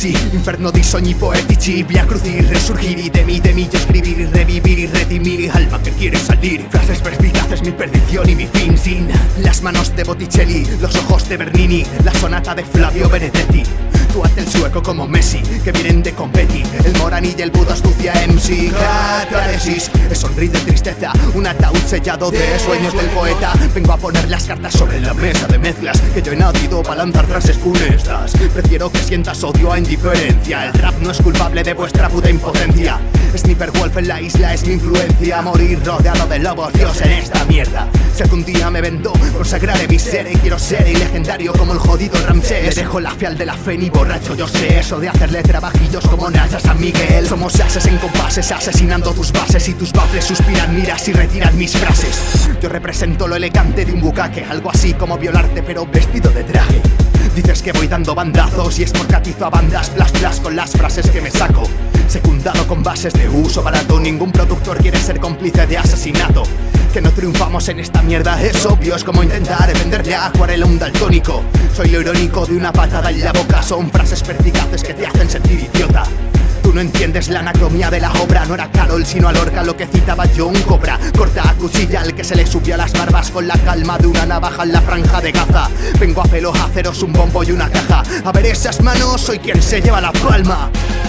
Apocalipsi, inferno di sogni poetici. Via crucis, resurgir y de mí yo escribir y revivir y redimir. Alma que quiere salir, frases perspicaces, mi perdición y mi fin. Sin las manos de Botticelli, los ojos de Bernini, la sonata de Flavio Benedetti. Tú hazte el sueco como Messi, que vienen de competi. El Morani y el Buda astucia MC. Catáresis, es sonrisa de tristeza, un ataúd sellado de sueños del poeta. Vengo a poner las cartas sobre la mesa de mezclas, que yo he nacido para lanzar frases funestas. Prefiero que sientas odio a indiferencia. El rap no es culpable de vuestra puta impotencia. Sniper Wolf en la isla es mi influencia. Morir rodeado de lobos, Dios en esta mierda. Si algún día me vendo, consagraré mi ser y quiero ser legendario como el jodido Ramsés. Le dejo la fial de la fe ni borracho, yo sé eso de hacerle trabajillos como Naya San Miguel. Somos ases en compases, asesinando tus bases, y tus baffles suspiran, miras y retiran mis frases. Yo represento lo elegante de un bucaque, algo así como violarte pero vestido de traje. Dices que voy dando bandazos y es porque atizo a bandas blas con las frases que me saco. Secundado con bases de uso barato, ningún productor quiere ser cómplice de asesinato. Que no triunfamos en esta mierda es obvio, es como intentar venderle a acuarela a un daltónico. Soy lo irónico de una patada en la boca, son frases perspicaces que te hacen sentir idiota. Tú no entiendes la anacromía de la obra, no era Carol sino a Lorca lo que citaba yo un cobra. Corta a cuchilla al que se le subió a las barbas con la calma de una navaja en la franja de Gaza. Vengo a pelo a haceros un bombo y una caja. A ver esas manos, soy quien se lleva la palma.